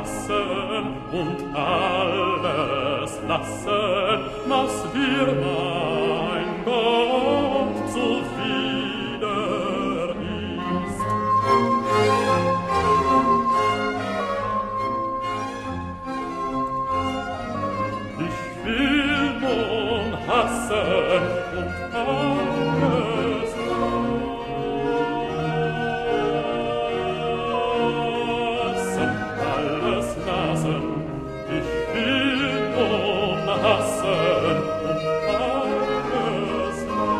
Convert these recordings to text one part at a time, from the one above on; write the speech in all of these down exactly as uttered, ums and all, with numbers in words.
hassen und alles lassen, was dir mein Gott zuwider ist. Ich will nun hassen und alles lassen, alles lassen. Ich will nun hassen und alles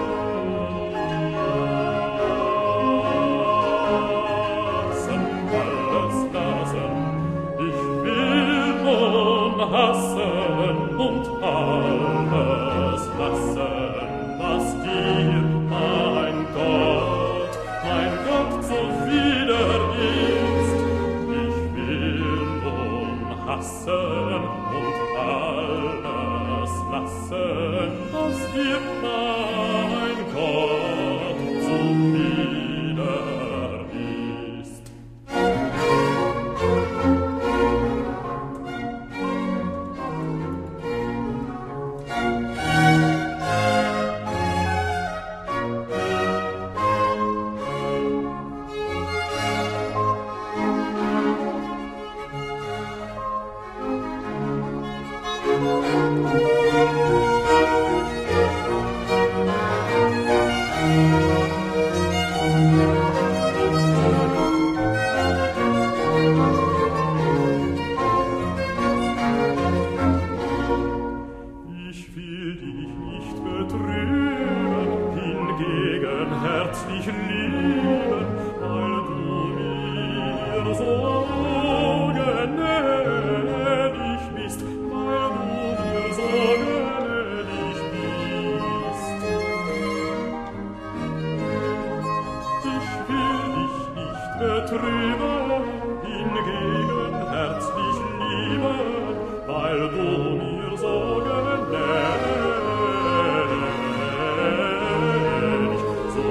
lassen, alles lassen. Ich will nun hassen und alles lassen, was dir, mein Gott, mein Gott zuwider ist. Ich will nun hassen und alles lassen, was dir, mein Gott zuwider ist. Ich will dich nicht betrüben, hingegen herzlich lieben, weil du mir so gnädig bist, weil du mir so gnädig bist. Ich will dich nicht betrüben, hingegen herzlich lieben, weil du mir so gnädig, so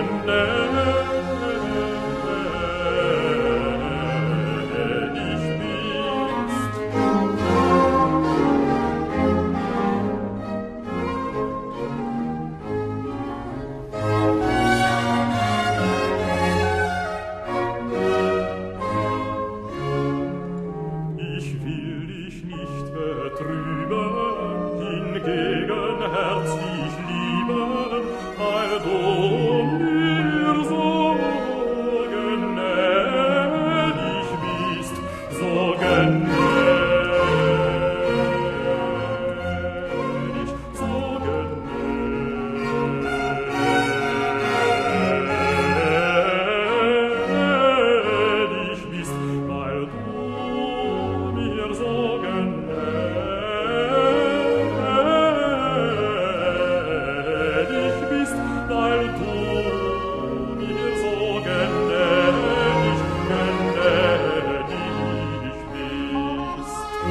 gnädig bist. Ich will dich nicht betrüben, hingegen herzlich lieben, weil du mir so gnädig bist, so gnädig, so gnädig bist, weil du mir so gnädig bist, weil du mir so gnädig, gnädig bist.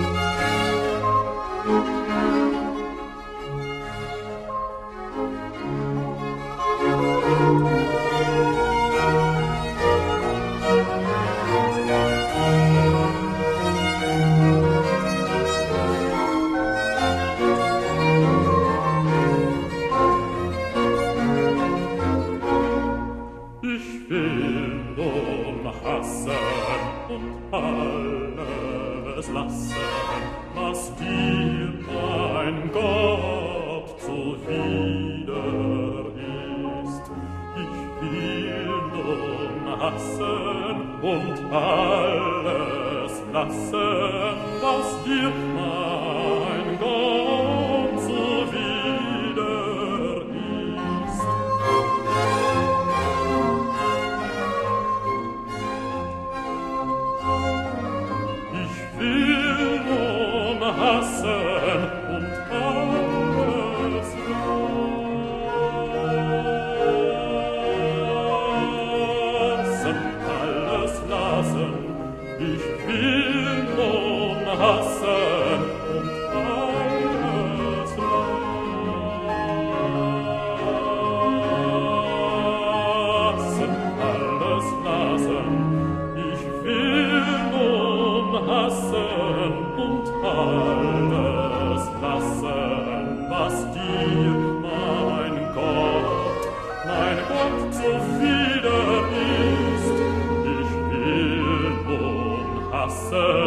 Ich will nun hassen und alles lassen, was dir, mein Gott, zuwider ist. Ich will nun hassen und alles lassen, was dir, mein Gott, zuwider ist. Ich will nun hassen und alles lassen, alles lassen. Ich will nun hassen hassen